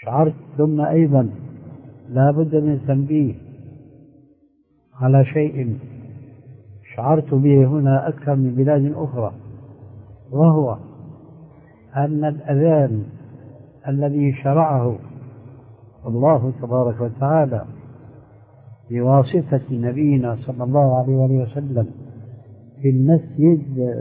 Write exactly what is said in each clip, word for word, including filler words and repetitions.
شعرت ثم أيضا لا بد من التنبيه على شيء شعرت به هنا أكثر من بلاد أخرى، وهو أن الأذان الذي شرعه الله تبارك وتعالى بواسطة نبينا صلى الله عليه وسلم في المسجد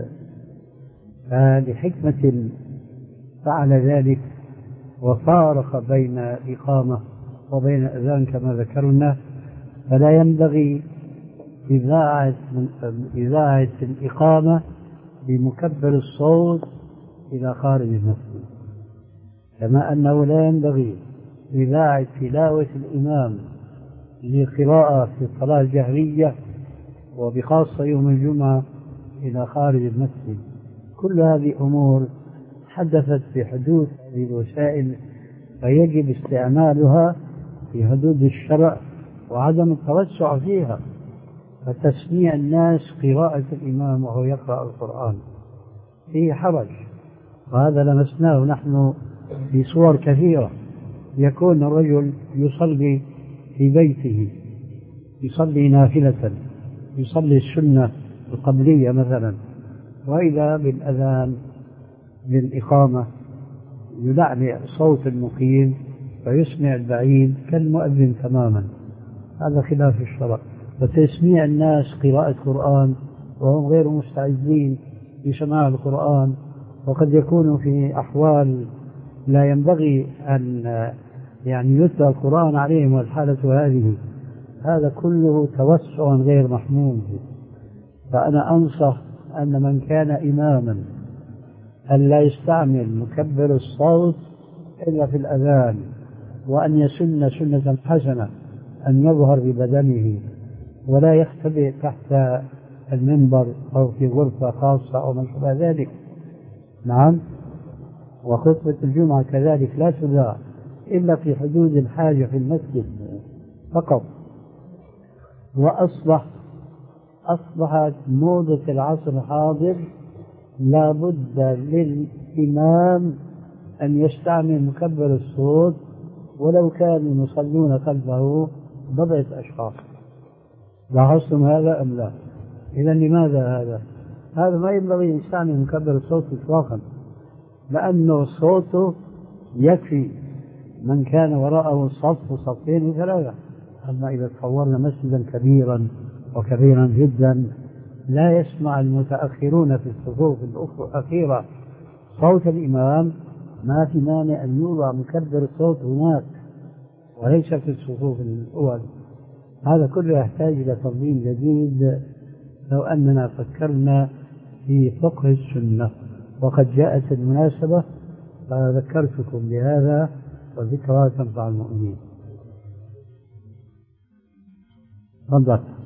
لحكمة فعل ذلك وفارق بين الإقامة وبين الأذان كما ذكرنا، فلا ينبغي إذاعة إذاعة الإقامة بمكبر الصوت إلى خارج المسجد، كما أنه لا ينبغي إذاعة تلاوة الإمام لقراءة في الصلاة الجهرية وبخاصة يوم الجمعة إلى خارج المسجد. كل هذه أمور حدثت في حدود هذه الوسائل، فيجب استعمالها في حدود الشرع وعدم التوسع فيها، فتسميع الناس قراءة الإمام وهو يقرأ القرآن فيه حرج، وهذا لمسناه نحن في صور كثيرة. يكون الرجل يصلي في بيته، يصلي نافلة، يصلي السنة القبلية مثلا، وإذا بالأذان بالإقامة يلعلع صوت المقيم فيسمع البعيد كالمؤذن تماما، هذا خلاف الشرع. وتسميع الناس قراءة القرآن وهم غير مستعدين لسماع القرآن، وقد يكون في أحوال لا ينبغي أن يعني يتلى القرآن عليهم والحالة هذه، هذا كله توسع غير محمود. فأنا أنصح أن من كان إماما أن لا يستعمل مكبر الصوت إلا في الأذان، وأن يسن سنة حسنة أن يظهر ببدنه ولا يختبئ تحت المنبر أو في غرفة خاصة أو ما شابه ذلك. نعم. وخطبة الجمعة كذلك لا تذاع إلا في حدود الحاجة في المسجد فقط. وأصبح أصبحت موضة العصر الحاضر لا بد للإمام أن يستعمل مكبر الصوت ولو كانوا يصلون خلفه بضعة أشخاص. لاحظتم هذا أم لا؟ إذا لماذا هذا؟ هذا ما ينبغي أن يستعمل مكبر الصوت إطلاقا، لأنه صوته يكفي من كان وراءه صف وصفين وثلاثة. أما إذا تصورنا مسجدا كبيرا وكبيرا جدا لا يسمع المتأخرون في الصفوف الأخيرة صوت الإمام، ما في مانع أن يوضع مكبر الصوت هناك وليس في الصفوف الأول. هذا كله يحتاج إلى تنظيم جديد لو أننا فكرنا في فقه السنة، وقد جاءت المناسبة فذكرتكم بهذا، وذكرى تنفع المؤمنين. تفضل.